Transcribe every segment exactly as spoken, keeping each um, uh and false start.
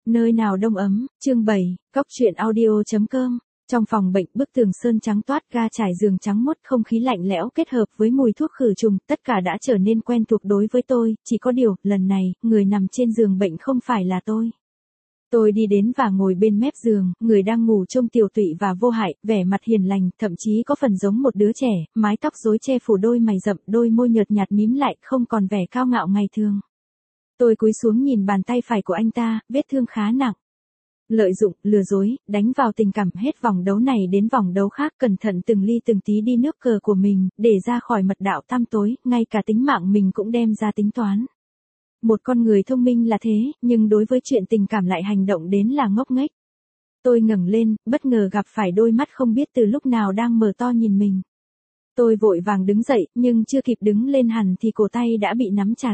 Nơi nào đông ấm, chương bảy, Cóc truyện audio chấm com. Trong phòng bệnh, bức tường sơn trắng toát, ga trải giường trắng muốt, không khí lạnh lẽo kết hợp với mùi thuốc khử trùng, tất cả đã trở nên quen thuộc đối với tôi, chỉ có điều, lần này, người nằm trên giường bệnh không phải là tôi. Tôi đi đến và ngồi bên mép giường, người đang ngủ trông tiều tụy và vô hại, vẻ mặt hiền lành, thậm chí có phần giống một đứa trẻ, mái tóc rối che phủ đôi mày rậm, đôi môi nhợt nhạt mím lại, không còn vẻ cao ngạo ngày thường. Tôi cúi xuống nhìn bàn tay phải của anh ta, vết thương khá nặng. Lợi dụng, lừa dối, đánh vào tình cảm hết vòng đấu này đến vòng đấu khác, cẩn thận từng ly từng tí đi nước cờ của mình, để ra khỏi mật đạo tăm tối, ngay cả tính mạng mình cũng đem ra tính toán. Một con người thông minh là thế, nhưng đối với chuyện tình cảm lại hành động đến là ngốc nghếch. Tôi ngẩng lên, bất ngờ gặp phải đôi mắt không biết từ lúc nào đang mở to nhìn mình. Tôi vội vàng đứng dậy, nhưng chưa kịp đứng lên hẳn thì cổ tay đã bị nắm chặt.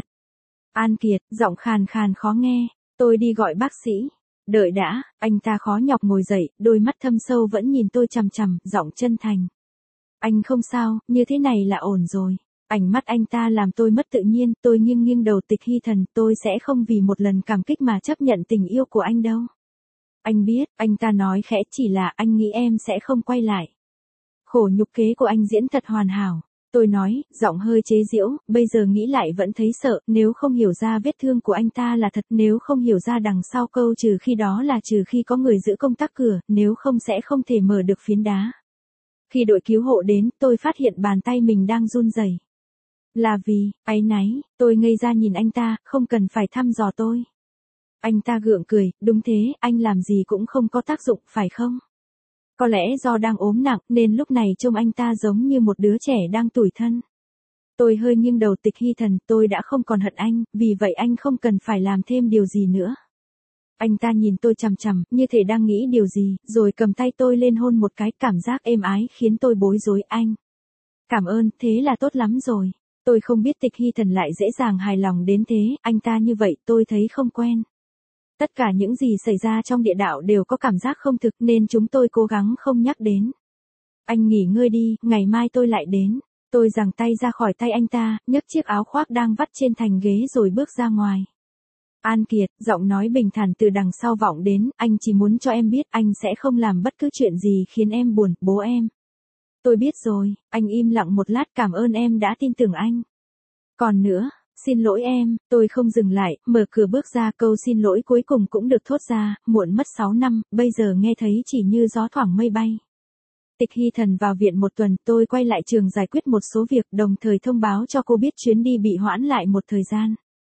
An Kiệt, giọng khàn khàn khó nghe, tôi đi gọi bác sĩ. Đợi đã, anh ta khó nhọc ngồi dậy, đôi mắt thâm sâu vẫn nhìn tôi chằm chằm, giọng chân thành. Anh không sao, như thế này là ổn rồi. Ánh mắt anh ta làm tôi mất tự nhiên, tôi nghiêng nghiêng đầu. Tịch Hy Thần, tôi sẽ không vì một lần cảm kích mà chấp nhận tình yêu của anh đâu. Anh biết, anh ta nói khẽ, chỉ là anh nghĩ em sẽ không quay lại. Khổ nhục kế của anh diễn thật hoàn hảo. Tôi nói, giọng hơi chế giễu, bây giờ nghĩ lại vẫn thấy sợ, nếu không hiểu ra vết thương của anh ta là thật, nếu không hiểu ra đằng sau câu trừ khi đó là trừ khi có người giữ công tắc cửa, nếu không sẽ không thể mở được phiến đá. Khi đội cứu hộ đến, tôi phát hiện bàn tay mình đang run rẩy. Là vì, áy náy, tôi ngây ra nhìn anh ta, không cần phải thăm dò tôi. Anh ta gượng cười, đúng thế, anh làm gì cũng không có tác dụng, phải không? Có lẽ do đang ốm nặng, nên lúc này trông anh ta giống như một đứa trẻ đang tủi thân. Tôi hơi nghiêng đầu. Tịch Hy Thần, tôi đã không còn hận anh, vì vậy anh không cần phải làm thêm điều gì nữa. Anh ta nhìn tôi chằm chằm, như thể đang nghĩ điều gì, rồi cầm tay tôi lên hôn một cái, cảm giác êm ái khiến tôi bối rối. Anh. Cảm ơn, thế là tốt lắm rồi. Tôi không biết Tịch Hy Thần lại dễ dàng hài lòng đến thế, anh ta như vậy tôi thấy không quen. Tất cả những gì xảy ra trong địa đạo đều có cảm giác không thực nên chúng tôi cố gắng không nhắc đến. Anh nghỉ ngơi đi, ngày mai tôi lại đến. Tôi giằng tay ra khỏi tay anh ta, nhấc chiếc áo khoác đang vắt trên thành ghế rồi bước ra ngoài. An Kiệt, giọng nói bình thản từ đằng sau vọng đến, anh chỉ muốn cho em biết anh sẽ không làm bất cứ chuyện gì khiến em buồn, bố em. Tôi biết rồi, anh im lặng một lát. Cảm ơn em đã tin tưởng anh. Còn nữa, xin lỗi em, tôi không dừng lại, mở cửa bước ra, câu xin lỗi cuối cùng cũng được thốt ra, muộn mất sáu năm, bây giờ nghe thấy chỉ như gió thoảng mây bay. Tịch Hy Thần vào viện một tuần, tôi quay lại trường giải quyết một số việc, đồng thời thông báo cho cô biết chuyến đi bị hoãn lại một thời gian.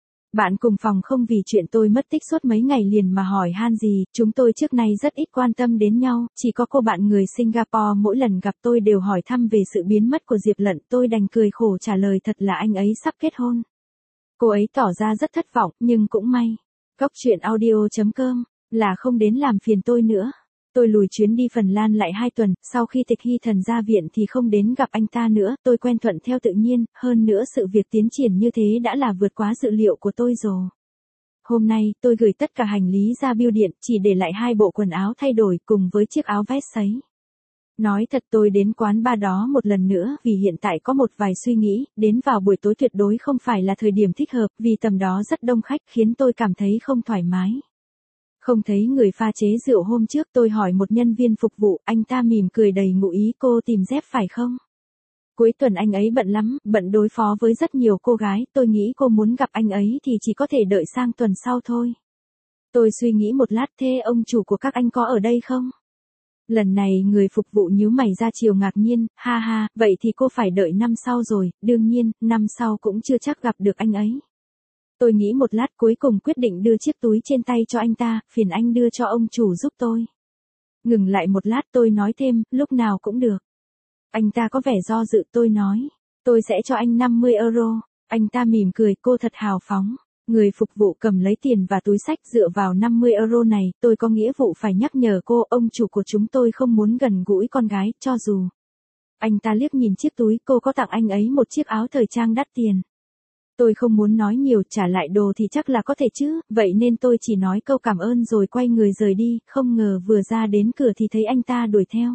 Bạn cùng phòng không vì chuyện tôi mất tích suốt mấy ngày liền mà hỏi han gì, chúng tôi trước nay rất ít quan tâm đến nhau, chỉ có cô bạn người Singapore mỗi lần gặp tôi đều hỏi thăm về sự biến mất của Diệp Lận, tôi đành cười khổ trả lời thật là anh ấy sắp kết hôn. Cô ấy tỏ ra rất thất vọng, nhưng cũng may. Cóc truyện audio chấm com, là không đến làm phiền tôi nữa. Tôi lùi chuyến đi Phần Lan lại hai tuần, sau khi Tịch Hy Thần ra viện thì không đến gặp anh ta nữa, tôi quen thuận theo tự nhiên, hơn nữa sự việc tiến triển như thế đã là vượt quá dự liệu của tôi rồi. Hôm nay, tôi gửi tất cả hành lý ra bưu điện, chỉ để lại hai bộ quần áo thay đổi cùng với chiếc áo vest sấy. Nói thật, tôi đến quán bar đó một lần nữa vì hiện tại có một vài suy nghĩ, đến vào buổi tối tuyệt đối không phải là thời điểm thích hợp, vì tầm đó rất đông khách khiến tôi cảm thấy không thoải mái. Không thấy người pha chế rượu hôm trước, tôi hỏi một nhân viên phục vụ, anh ta mỉm cười đầy ngụ ý. Cô tìm Dép phải không? Cuối tuần anh ấy bận lắm, bận đối phó với rất nhiều cô gái, tôi nghĩ cô muốn gặp anh ấy thì chỉ có thể đợi sang tuần sau thôi. Tôi suy nghĩ một lát, thế ông chủ của các anh có ở đây không? Lần này người phục vụ nhíu mày ra chiều ngạc nhiên, ha ha, vậy thì cô phải đợi năm sau rồi, đương nhiên, năm sau cũng chưa chắc gặp được anh ấy. Tôi nghĩ một lát cuối cùng quyết định đưa chiếc túi trên tay cho anh ta, phiền anh đưa cho ông chủ giúp tôi. Ngừng lại một lát tôi nói thêm, lúc nào cũng được. Anh ta có vẻ do dự. Tôi nói, tôi sẽ cho anh năm mươi euro. Anh ta mỉm cười, cô thật hào phóng. Người phục vụ cầm lấy tiền và túi xách. Dựa vào năm mươi euro này, tôi có nghĩa vụ phải nhắc nhở cô, ông chủ của chúng tôi không muốn gần gũi con gái, cho dù. Anh ta liếc nhìn chiếc túi, cô có tặng anh ấy một chiếc áo thời trang đắt tiền. Tôi không muốn nói nhiều, trả lại đồ thì chắc là có thể chứ, vậy nên tôi chỉ nói câu cảm ơn rồi quay người rời đi, không ngờ vừa ra đến cửa thì thấy anh ta đuổi theo.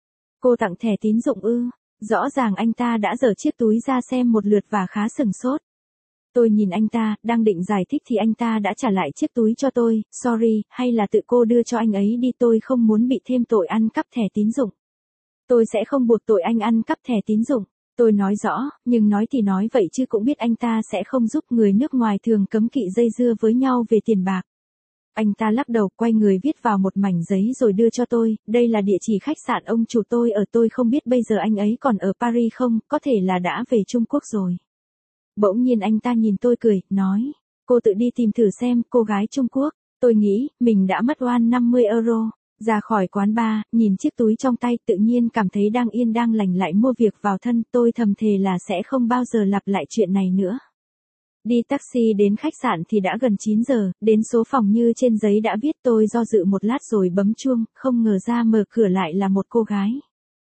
Cô tặng thẻ tín dụng ư? Rõ ràng anh ta đã giở chiếc túi ra xem một lượt và khá sửng sốt. Tôi nhìn anh ta, đang định giải thích thì anh ta đã trả lại chiếc túi cho tôi, sorry, hay là tự cô đưa cho anh ấy đi, tôi không muốn bị thêm tội ăn cắp thẻ tín dụng. Tôi sẽ không buộc tội anh ăn cắp thẻ tín dụng. Tôi nói rõ, nhưng nói thì nói vậy chứ cũng biết anh ta sẽ không giúp, người nước ngoài thường cấm kỵ dây dưa với nhau về tiền bạc. Anh ta lắc đầu, quay người viết vào một mảnh giấy rồi đưa cho tôi, đây là địa chỉ khách sạn ông chủ tôi ở, tôi không biết bây giờ anh ấy còn ở Paris không, có thể là đã về Trung Quốc rồi. Bỗng nhiên anh ta nhìn tôi cười, nói, cô tự đi tìm thử xem, cô gái Trung Quốc. Tôi nghĩ, mình đã mất oan năm mươi euro. Ra khỏi quán bar, nhìn chiếc túi trong tay, tự nhiên cảm thấy đang yên đang lành lại mua việc vào thân, tôi thầm thề là sẽ không bao giờ lặp lại chuyện này nữa. Đi taxi đến khách sạn thì đã gần chín giờ, đến số phòng như trên giấy đã viết, tôi do dự một lát rồi bấm chuông, không ngờ ra mở cửa lại là một cô gái.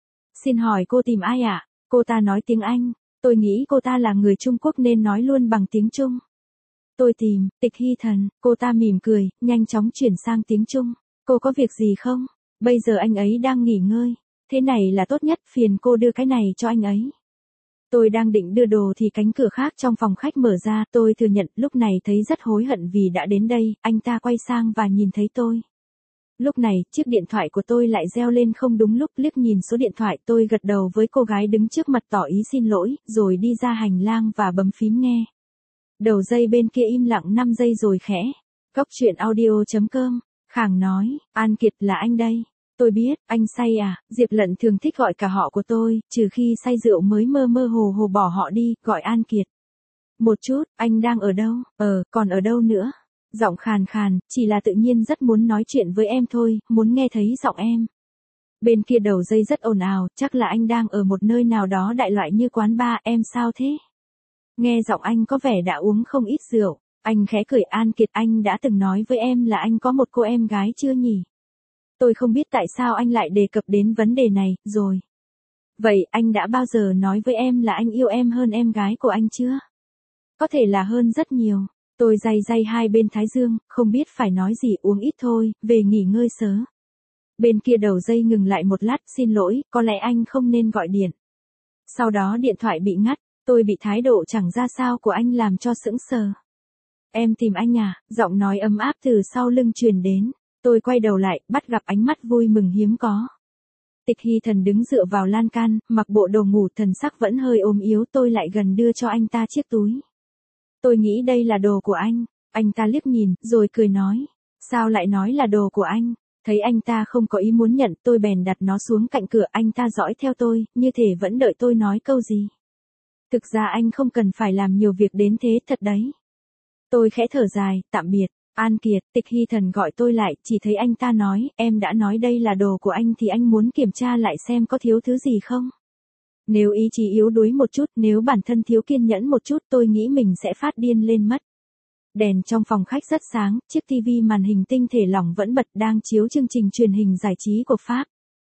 Xin hỏi cô tìm ai ạ? À? Cô ta nói tiếng Anh, tôi nghĩ cô ta là người Trung Quốc nên nói luôn bằng tiếng Trung. Tôi tìm, Tịch Hy Thần, cô ta mỉm cười, nhanh chóng chuyển sang tiếng Trung. Cô có việc gì không? Bây giờ anh ấy đang nghỉ ngơi. Thế này là tốt nhất, phiền cô đưa cái này cho anh ấy. Tôi đang định đưa đồ thì cánh cửa khác trong phòng khách mở ra, tôi thừa nhận lúc này thấy rất hối hận vì đã đến đây, anh ta quay sang và nhìn thấy tôi. Lúc này, chiếc điện thoại của tôi lại reo lên không đúng lúc, liếc nhìn số điện thoại, tôi gật đầu với cô gái đứng trước mặt tỏ ý xin lỗi, rồi đi ra hành lang và bấm phím nghe. Đầu dây bên kia im lặng năm giây rồi khẽ. Cóc truyện audio chấm com, Khang nói, An Kiệt là anh đây. Tôi biết, anh say à, Diệp Lận thường thích gọi cả họ của tôi, trừ khi say rượu mới mơ mơ hồ hồ bỏ họ đi, gọi An Kiệt. Một chút, anh đang ở đâu? Ờ, còn ở đâu nữa? Giọng khàn khàn, chỉ là tự nhiên rất muốn nói chuyện với em thôi, muốn nghe thấy giọng em. Bên kia đầu dây rất ồn ào, chắc là anh đang ở một nơi nào đó đại loại như quán bar, em sao thế? Nghe giọng anh có vẻ đã uống không ít rượu, anh khẽ cười, An Kiệt, anh đã từng nói với em là anh có một cô em gái chưa nhỉ? Tôi không biết tại sao anh lại đề cập đến vấn đề này, rồi. Vậy, anh đã bao giờ nói với em là anh yêu em hơn em gái của anh chưa? Có thể là hơn rất nhiều. Tôi day day hai bên thái dương, không biết phải nói gì, uống ít thôi, về nghỉ ngơi sớ. Bên kia đầu dây ngừng lại một lát, xin lỗi, có lẽ anh không nên gọi điện. Sau đó điện thoại bị ngắt, tôi bị thái độ chẳng ra sao của anh làm cho sững sờ. Em tìm anh à, giọng nói ấm áp từ sau lưng truyền đến. Tôi quay đầu lại, bắt gặp ánh mắt vui mừng hiếm có. Tịch Hy Thần đứng dựa vào lan can, mặc bộ đồ ngủ, thần sắc vẫn hơi ốm yếu, tôi lại gần đưa cho anh ta chiếc túi. Tôi nghĩ đây là đồ của anh. Anh ta liếc nhìn, rồi cười nói. Sao lại nói là đồ của anh? Thấy anh ta không có ý muốn nhận, tôi bèn đặt nó xuống cạnh cửa, anh ta dõi theo tôi, như thể vẫn đợi tôi nói câu gì. Thực ra anh không cần phải làm nhiều việc đến thế, thật đấy. Tôi khẽ thở dài, tạm biệt. An Kiệt, Tịch Hy Thần gọi tôi lại, chỉ thấy anh ta nói, em đã nói đây là đồ của anh thì anh muốn kiểm tra lại xem có thiếu thứ gì không? Nếu ý chí yếu đuối một chút, nếu bản thân thiếu kiên nhẫn một chút, tôi nghĩ mình sẽ phát điên lên mất. Đèn trong phòng khách rất sáng, chiếc tivi màn hình tinh thể lỏng vẫn bật, đang chiếu chương trình truyền hình giải trí của Pháp.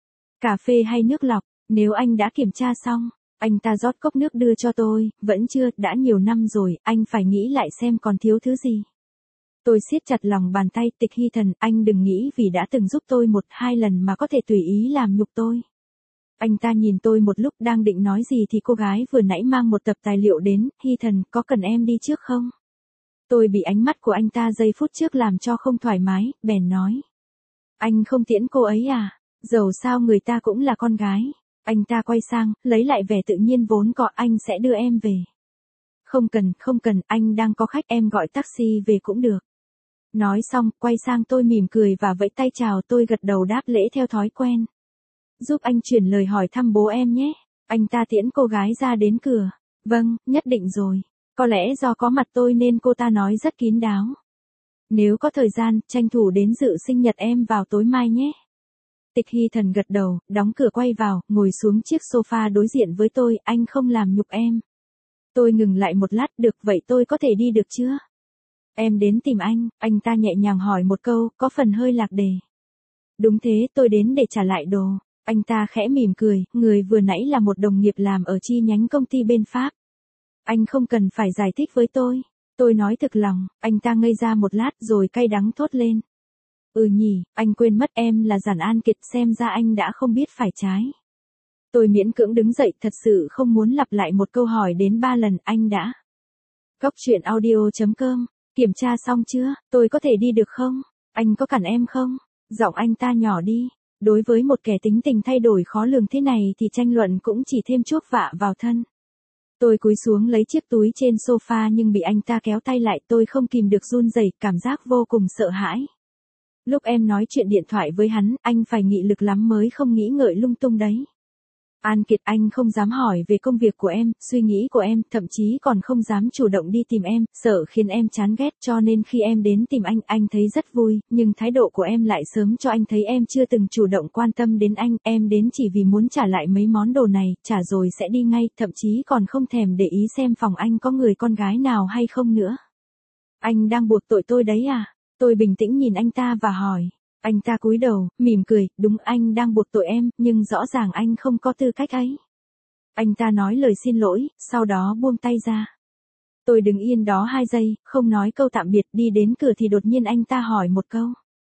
Cà phê hay nước lọc, nếu anh đã kiểm tra xong, anh ta rót cốc nước đưa cho tôi, vẫn chưa, đã nhiều năm rồi, anh phải nghĩ lại xem còn thiếu thứ gì. Tôi siết chặt lòng bàn tay, Tịch Hy Thần, anh đừng nghĩ vì đã từng giúp tôi một hai lần mà có thể tùy ý làm nhục tôi. Anh ta nhìn tôi một lúc, đang định nói gì thì cô gái vừa nãy mang một tập tài liệu đến, Hy Thần, có cần em đi trước không? Tôi bị ánh mắt của anh ta giây phút trước làm cho không thoải mái, bèn nói. Anh không tiễn cô ấy à? Dầu sao người ta cũng là con gái. Anh ta quay sang, lấy lại vẻ tự nhiên vốn có, anh sẽ đưa em về. Không cần, không cần, anh đang có khách, em gọi taxi về cũng được. Nói xong, quay sang tôi mỉm cười và vẫy tay chào, tôi gật đầu đáp lễ theo thói quen. Giúp anh chuyển lời hỏi thăm bố em nhé. Anh ta tiễn cô gái ra đến cửa. Vâng, nhất định rồi. Có lẽ do có mặt tôi nên cô ta nói rất kín đáo. Nếu có thời gian, tranh thủ đến dự sinh nhật em vào tối mai nhé. Tịch Hy Thần gật đầu, đóng cửa quay vào, ngồi xuống chiếc sofa đối diện với tôi, anh không làm nhục em. Tôi ngừng lại một lát, được vậy tôi có thể đi được chưa? Em đến tìm anh, anh ta nhẹ nhàng hỏi một câu, có phần hơi lạc đề. Đúng thế, tôi đến để trả lại đồ. Anh ta khẽ mỉm cười, người vừa nãy là một đồng nghiệp làm ở chi nhánh công ty bên Pháp. Anh không cần phải giải thích với tôi. Tôi nói thực lòng, anh ta ngây ra một lát rồi cay đắng thốt lên. Ừ nhỉ, anh quên mất em là Giản An Kiệt, xem ra anh đã không biết phải trái. Tôi miễn cưỡng đứng dậy, thật sự không muốn lặp lại một câu hỏi đến ba lần, anh đã. Cóc truyện audio chấm com. Kiểm tra xong chưa, tôi có thể đi được không? Anh có cản em không? Giọng anh ta nhỏ đi. Đối với một kẻ tính tình thay đổi khó lường thế này thì tranh luận cũng chỉ thêm chuốc vạ vào thân. Tôi cúi xuống lấy chiếc túi trên sofa nhưng bị anh ta kéo tay lại, tôi không kìm được run rẩy, cảm giác vô cùng sợ hãi. Lúc em nói chuyện điện thoại với hắn, anh phải nghị lực lắm mới không nghĩ ngợi lung tung đấy. An Kiệt, anh không dám hỏi về công việc của em, suy nghĩ của em, thậm chí còn không dám chủ động đi tìm em, sợ khiến em chán ghét, cho nên khi em đến tìm anh, anh thấy rất vui, nhưng thái độ của em lại sớm cho anh thấy em chưa từng chủ động quan tâm đến anh, em đến chỉ vì muốn trả lại mấy món đồ này, trả rồi sẽ đi ngay, thậm chí còn không thèm để ý xem phòng anh có người con gái nào hay không nữa. Anh đang buộc tội tôi đấy à? Tôi bình tĩnh nhìn anh ta và hỏi. Anh ta cúi đầu, mỉm cười, đúng, anh đang buộc tội em, nhưng rõ ràng anh không có tư cách ấy. Anh ta nói lời xin lỗi, sau đó buông tay ra. Tôi đứng yên đó hai giây, không nói câu tạm biệt, đi đến cửa thì đột nhiên anh ta hỏi một câu.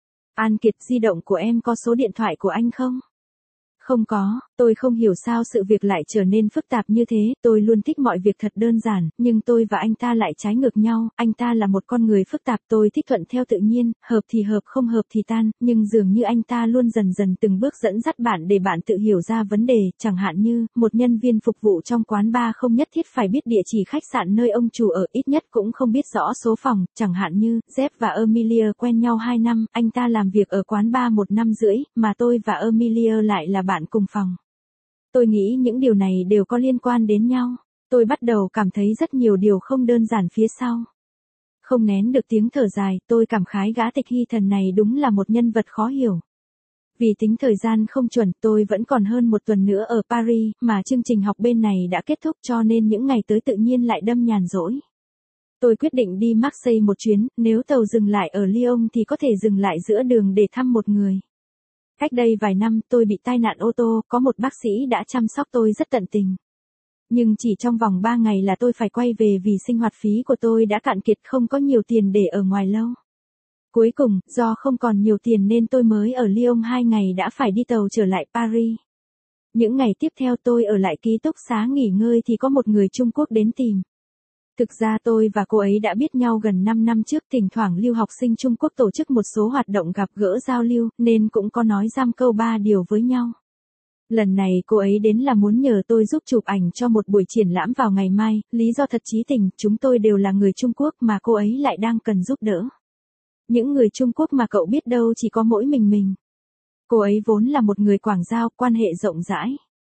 An Kiệt, di động của em có số điện thoại của anh không? Không có, tôi không hiểu sao sự việc lại trở nên phức tạp như thế, tôi luôn thích mọi việc thật đơn giản, nhưng tôi và anh ta lại trái ngược nhau, anh ta là một con người phức tạp, tôi thích thuận theo tự nhiên, hợp thì hợp không hợp thì tan, nhưng dường như anh ta luôn dần dần từng bước dẫn dắt bạn để bạn tự hiểu ra vấn đề, chẳng hạn như, một nhân viên phục vụ trong quán bar không nhất thiết phải biết địa chỉ khách sạn nơi ông chủ ở, ít nhất cũng không biết rõ số phòng, chẳng hạn như, Jeff và Amelia quen nhau hai năm, anh ta làm việc ở quán bar một năm rưỡi, mà tôi và Amelia lại là bạn cùng phòng. Tôi nghĩ những điều này đều có liên quan đến nhau. Tôi bắt đầu cảm thấy rất nhiều điều không đơn giản phía sau. Không nén được tiếng thở dài, tôi cảm khái gã Tịch Hy Thần này đúng là một nhân vật khó hiểu. Vì tính thời gian không chuẩn, tôi vẫn còn hơn một tuần nữa ở Paris, mà chương trình học bên này đã kết thúc cho nên những ngày tới tự nhiên lại đâm nhàn rỗi. Tôi quyết định đi Marseille một chuyến, nếu tàu dừng lại ở Lyon thì có thể dừng lại giữa đường để thăm một người. Cách đây vài năm, tôi bị tai nạn ô tô, có một bác sĩ đã chăm sóc tôi rất tận tình. Nhưng chỉ trong vòng ba ngày là tôi phải quay về vì sinh hoạt phí của tôi đã cạn kiệt, không có nhiều tiền để ở ngoài lâu. Cuối cùng, do không còn nhiều tiền nên tôi mới ở Lyon hai ngày đã phải đi tàu trở lại Paris. Những ngày tiếp theo tôi ở lại ký túc xá nghỉ ngơi thì có một người Trung Quốc đến tìm. Thực ra tôi và cô ấy đã biết nhau gần năm năm trước, thỉnh thoảng lưu học sinh Trung Quốc tổ chức một số hoạt động gặp gỡ giao lưu, nên cũng có nói giam câu ba điều với nhau. Lần này cô ấy đến là muốn nhờ tôi giúp chụp ảnh cho một buổi triển lãm vào ngày mai, lý do thật chí tình, chúng tôi đều là người Trung Quốc mà cô ấy lại đang cần giúp đỡ. Những người Trung Quốc mà cậu biết đâu chỉ có mỗi mình mình. Cô ấy vốn là một người Quảng Giao, quan hệ rộng rãi.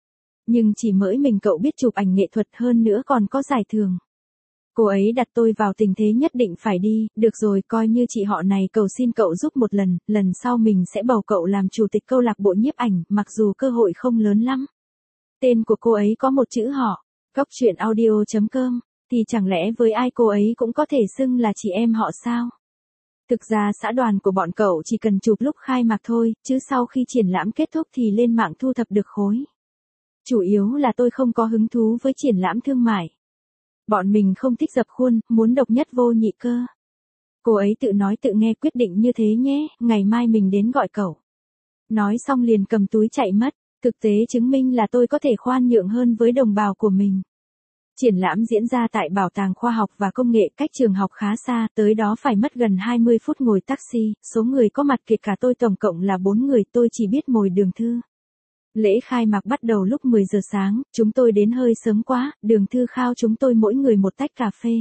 Nhưng chỉ mỗi mình cậu biết chụp ảnh nghệ thuật, hơn nữa còn có giải thưởng. Cô ấy đặt tôi vào tình thế nhất định phải đi, được rồi, coi như chị họ này cầu xin cậu giúp một lần, lần sau mình sẽ bầu cậu làm chủ tịch câu lạc bộ nhiếp ảnh, mặc dù cơ hội không lớn lắm. Tên của cô ấy có một chữ họ, cóc truyện audio chấm com, thì chẳng lẽ với ai cô ấy cũng có thể xưng là chị em họ sao? Thực ra xã đoàn của bọn cậu chỉ cần chụp lúc khai mạc thôi, chứ sau khi triển lãm kết thúc thì lên mạng thu thập được khối. Chủ yếu là tôi không có hứng thú với triển lãm thương mại. Bọn mình không thích dập khuôn, muốn độc nhất vô nhị cơ. Cô ấy tự nói tự nghe, quyết định như thế nhé, ngày mai mình đến gọi cậu. Nói xong liền cầm túi chạy mất, thực tế chứng minh là tôi có thể khoan nhượng hơn với đồng bào của mình. Triển lãm diễn ra tại Bảo tàng Khoa học và Công nghệ, cách trường học khá xa, tới đó phải mất gần hai mươi phút ngồi taxi, số người có mặt kể cả tôi tổng cộng là bốn người, tôi chỉ biết ngồi Đường Thư. Lễ khai mạc bắt đầu lúc mười giờ sáng, chúng tôi đến hơi sớm quá, Đường Thư khao chúng tôi mỗi người một tách cà phê.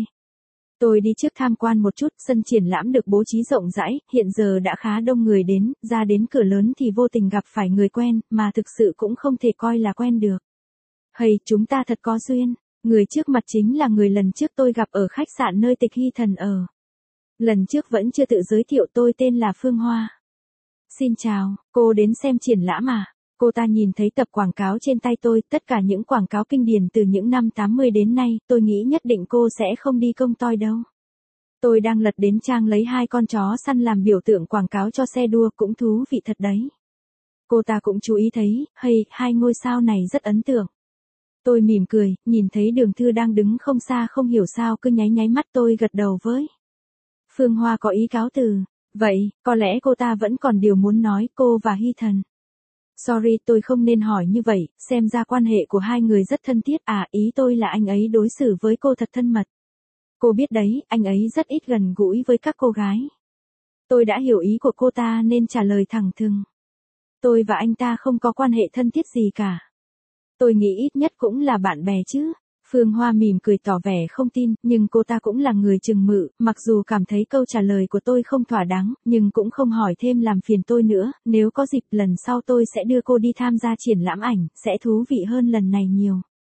Tôi đi trước tham quan một chút, sân triển lãm được bố trí rộng rãi, hiện giờ đã khá đông người đến, ra đến cửa lớn thì vô tình gặp phải người quen, mà thực sự cũng không thể coi là quen được. Hây, chúng ta thật có duyên, người trước mặt chính là người lần trước tôi gặp ở khách sạn nơi Tịch Hy Thần ở. Lần trước vẫn chưa tự giới thiệu, tôi tên là Phương Hoa. Xin chào, cô đến xem triển lãm à? Cô ta nhìn thấy tập quảng cáo trên tay tôi, tất cả những quảng cáo kinh điển từ những năm tám mươi đến nay, tôi nghĩ nhất định cô sẽ không đi công toi đâu. Tôi đang lật đến trang lấy hai con chó săn làm biểu tượng quảng cáo cho xe đua, cũng thú vị thật đấy. Cô ta cũng chú ý thấy, hay, hai ngôi sao này rất ấn tượng. Tôi mỉm cười, nhìn thấy Đường Thư đang đứng không xa, không hiểu sao cứ nháy nháy mắt, tôi gật đầu với. Phương Hoa có ý cáo từ. Vậy, có lẽ cô ta vẫn còn điều muốn nói, cô và Hy Thần. Sorry, tôi không nên hỏi như vậy, xem ra quan hệ của hai người rất thân thiết, à, ý tôi là anh ấy đối xử với cô thật thân mật. Cô biết đấy, anh ấy rất ít gần gũi với các cô gái. Tôi đã hiểu ý của cô ta nên trả lời thẳng thừng. Tôi và anh ta không có quan hệ thân thiết gì cả. Tôi nghĩ ít nhất cũng là bạn bè chứ. Phương Hoa mỉm cười tỏ vẻ không tin, nhưng cô ta cũng là người chừng mực, mặc dù cảm thấy câu trả lời của tôi không thỏa đáng, nhưng cũng không hỏi thêm làm phiền tôi nữa, nếu có dịp lần sau tôi sẽ đưa cô đi tham gia triển lãm ảnh, sẽ thú vị hơn lần này nhiều.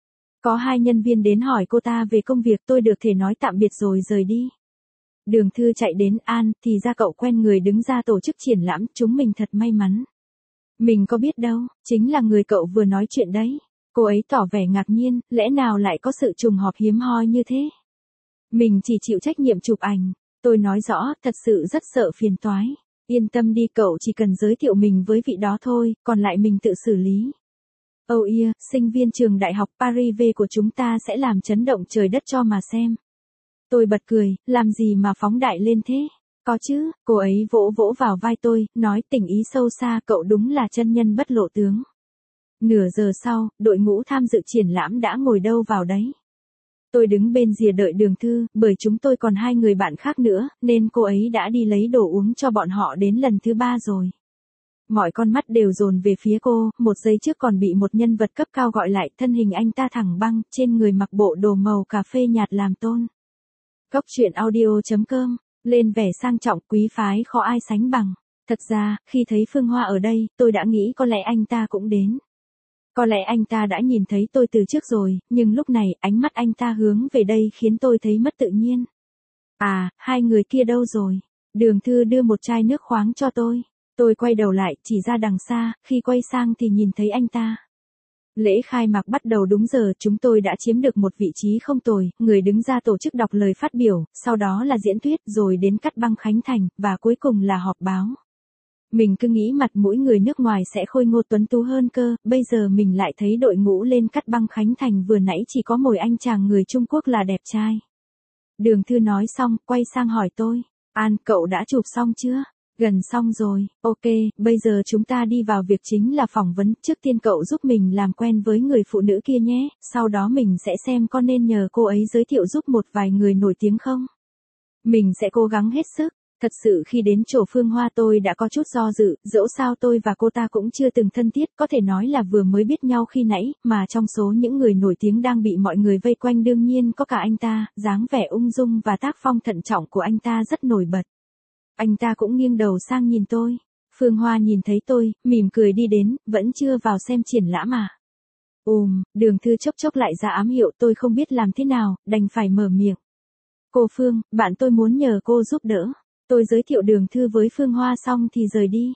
Có hai nhân viên đến hỏi cô ta về công việc, tôi được thể nói tạm biệt rồi rời đi. Đường Thư chạy đến, An, thì ra cậu quen người đứng ra tổ chức triển lãm, chúng mình thật may mắn. Mình có biết đâu, chính là người cậu vừa nói chuyện đấy. Cô ấy tỏ vẻ ngạc nhiên, lẽ nào lại có sự trùng hợp hiếm hoi như thế? Mình chỉ chịu trách nhiệm chụp ảnh. Tôi nói rõ, thật sự rất sợ phiền toái. Yên tâm đi, cậu chỉ cần giới thiệu mình với vị đó thôi, còn lại mình tự xử lý. Oh yeah, sinh viên trường đại học Paris V của chúng ta sẽ làm chấn động trời đất cho mà xem. Tôi bật cười, làm gì mà phóng đại lên thế? Có chứ, cô ấy vỗ vỗ vào vai tôi, nói tình ý sâu xa, cậu đúng là chân nhân bất lộ tướng. Nửa giờ sau, đội ngũ tham dự triển lãm đã ngồi đâu vào đấy. Tôi đứng bên rìa đợi Đường Thư, bởi chúng tôi còn hai người bạn khác nữa, nên cô ấy đã đi lấy đồ uống cho bọn họ đến lần thứ ba rồi. Mọi con mắt đều dồn về phía cô, một giây trước còn bị một nhân vật cấp cao gọi lại, thân hình anh ta thẳng băng, trên người mặc bộ đồ màu cà phê nhạt làm tôn. Cốc truyện audio chấm com, lên vẻ sang trọng quý phái khó ai sánh bằng. Thật ra, khi thấy Phương Hoa ở đây, tôi đã nghĩ có lẽ anh ta cũng đến. Có lẽ anh ta đã nhìn thấy tôi từ trước rồi, nhưng lúc này, ánh mắt anh ta hướng về đây khiến tôi thấy mất tự nhiên. À, hai người kia đâu rồi? Đường Thư đưa một chai nước khoáng cho tôi. Tôi quay đầu lại, chỉ ra đằng xa, khi quay sang thì nhìn thấy anh ta. Lễ khai mạc bắt đầu đúng giờ, chúng tôi đã chiếm được một vị trí không tồi, người đứng ra tổ chức đọc lời phát biểu, sau đó là diễn thuyết, rồi đến cắt băng khánh thành, và cuối cùng là họp báo. Mình cứ nghĩ mặt mũi người nước ngoài sẽ khôi ngô tuấn tú hơn cơ, bây giờ mình lại thấy đội ngũ lên cắt băng khánh thành vừa nãy chỉ có mỗi anh chàng người Trung Quốc là đẹp trai. Đường Thư nói xong, quay sang hỏi tôi, An, cậu đã chụp xong chưa? Gần xong rồi, ok, bây giờ chúng ta đi vào việc chính là phỏng vấn, trước tiên cậu giúp mình làm quen với người phụ nữ kia nhé, sau đó mình sẽ xem có nên nhờ cô ấy giới thiệu giúp một vài người nổi tiếng không. Mình sẽ cố gắng hết sức. Thật sự khi đến chỗ Phương Hoa tôi đã có chút do dự, dẫu sao tôi và cô ta cũng chưa từng thân thiết, có thể nói là vừa mới biết nhau khi nãy, mà trong số những người nổi tiếng đang bị mọi người vây quanh đương nhiên có cả anh ta, dáng vẻ ung dung và tác phong thận trọng của anh ta rất nổi bật. Anh ta cũng nghiêng đầu sang nhìn tôi. Phương Hoa nhìn thấy tôi, mỉm cười đi đến, vẫn chưa vào xem triển lãm à? Ùm, Đường Thư chốc chốc lại ra ám hiệu, tôi không biết làm thế nào, đành phải mở miệng. Cô Phương, bạn tôi muốn nhờ cô giúp đỡ. Tôi giới thiệu Đường Thư với Phương Hoa xong thì rời đi.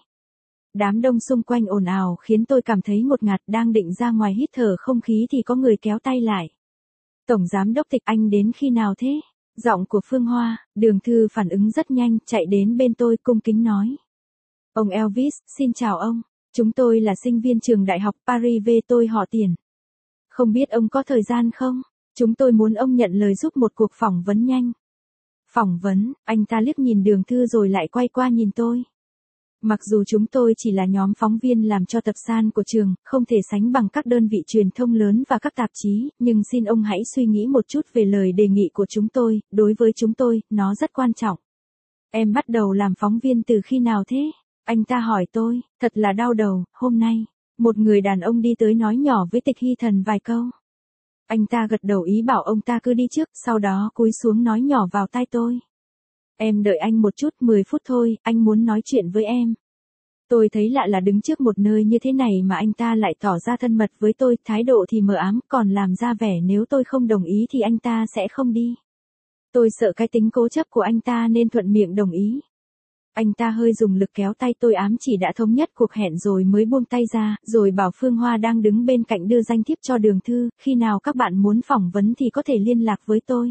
Đám đông xung quanh ồn ào khiến tôi cảm thấy ngột ngạt, đang định ra ngoài hít thở không khí thì có người kéo tay lại. Tổng giám đốc Tịch, anh đến khi nào thế? Giọng của Phương Hoa. Đường Thư phản ứng rất nhanh, chạy đến bên tôi cung kính nói. Ông Elvis, xin chào ông. Chúng tôi là sinh viên trường đại học Paris V, tôi họ Tiền. Không biết ông có thời gian không? Chúng tôi muốn ông nhận lời giúp một cuộc phỏng vấn nhanh. Phỏng vấn, anh ta liếc nhìn Đường Thư rồi lại quay qua nhìn tôi. Mặc dù chúng tôi chỉ là nhóm phóng viên làm cho tập san của trường, không thể sánh bằng các đơn vị truyền thông lớn và các tạp chí, nhưng xin ông hãy suy nghĩ một chút về lời đề nghị của chúng tôi, đối với chúng tôi, nó rất quan trọng. Em bắt đầu làm phóng viên từ khi nào thế? Anh ta hỏi tôi, thật là đau đầu, hôm nay, một người đàn ông đi tới nói nhỏ với Tịch Hy Thần vài câu. Anh ta gật đầu ý bảo ông ta cứ đi trước, sau đó cúi xuống nói nhỏ vào tai tôi. Em đợi anh một chút, mười phút thôi, anh muốn nói chuyện với em. Tôi thấy lạ là đứng trước một nơi như thế này mà anh ta lại tỏ ra thân mật với tôi, thái độ thì mờ ám, còn làm ra vẻ nếu tôi không đồng ý thì anh ta sẽ không đi. Tôi sợ cái tính cố chấp của anh ta nên thuận miệng đồng ý. Anh ta hơi dùng lực kéo tay tôi, ám chỉ đã thống nhất cuộc hẹn rồi mới buông tay ra, rồi bảo Phương Hoa đang đứng bên cạnh đưa danh thiếp cho Đường Thư, khi nào các bạn muốn phỏng vấn thì có thể liên lạc với tôi.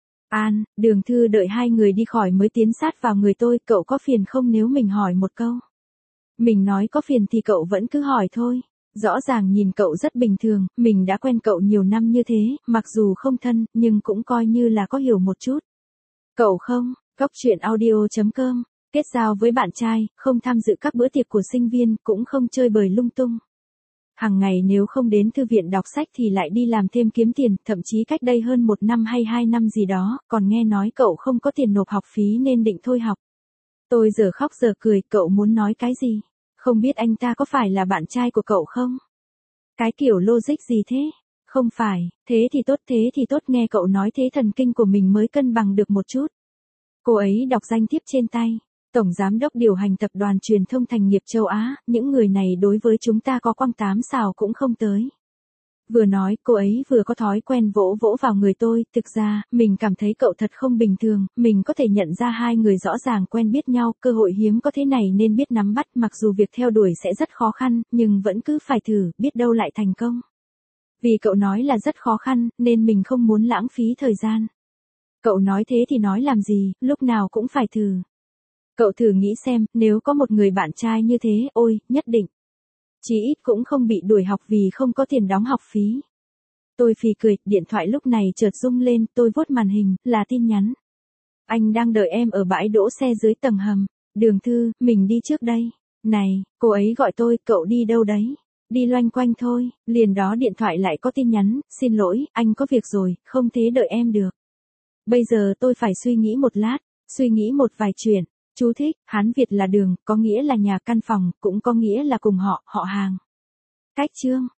An, Đường Thư đợi hai người đi khỏi mới tiến sát vào người tôi, cậu có phiền không nếu mình hỏi một câu? Mình nói có phiền thì cậu vẫn cứ hỏi thôi. Rõ ràng nhìn cậu rất bình thường, mình đã quen cậu nhiều năm như thế, mặc dù không thân, nhưng cũng coi như là có hiểu một chút. Cậu không, cốc truyện audio chấm com, kết giao với bạn trai, không tham dự các bữa tiệc của sinh viên, cũng không chơi bời lung tung. Hàng ngày nếu không đến thư viện đọc sách thì lại đi làm thêm kiếm tiền, thậm chí cách đây hơn một năm hay hai năm gì đó, còn nghe nói cậu không có tiền nộp học phí nên định thôi học. Tôi giờ khóc giờ cười, cậu muốn nói cái gì? Không biết anh ta có phải là bạn trai của cậu không? Cái kiểu logic gì thế? Không phải, thế thì tốt thế thì tốt nghe cậu nói thế thần kinh của mình mới cân bằng được một chút. Cô ấy đọc danh thiếp trên tay. Tổng Giám đốc điều hành tập đoàn truyền thông thành nghiệp châu Á, những người này đối với chúng ta có quăng tám xào cũng không tới. Vừa nói, cô ấy vừa có thói quen vỗ vỗ vào người tôi, thực ra, mình cảm thấy cậu thật không bình thường, mình có thể nhận ra hai người rõ ràng quen biết nhau, cơ hội hiếm có thế này nên biết nắm bắt, mặc dù việc theo đuổi sẽ rất khó khăn, nhưng vẫn cứ phải thử, biết đâu lại thành công. Vì cậu nói là rất khó khăn, nên mình không muốn lãng phí thời gian. Cậu nói thế thì nói làm gì, lúc nào cũng phải thử. Cậu thử nghĩ xem, nếu có một người bạn trai như thế, ôi, nhất định. Chí ít cũng không bị đuổi học vì không có tiền đóng học phí. Tôi phì cười, điện thoại lúc này chợt rung lên, tôi vuốt màn hình, là tin nhắn. Anh đang đợi em ở bãi đỗ xe dưới tầng hầm. Đường Thư, mình đi trước đây. Này, cô ấy gọi tôi, cậu đi đâu đấy? Đi loanh quanh thôi, liền đó điện thoại lại có tin nhắn, xin lỗi, anh có việc rồi, không thế đợi em được. Bây giờ tôi phải suy nghĩ một lát, suy nghĩ một vài chuyện. Chú thích, Hán Việt là đường, có nghĩa là nhà căn phòng, cũng có nghĩa là cùng họ, họ hàng. Cách chương.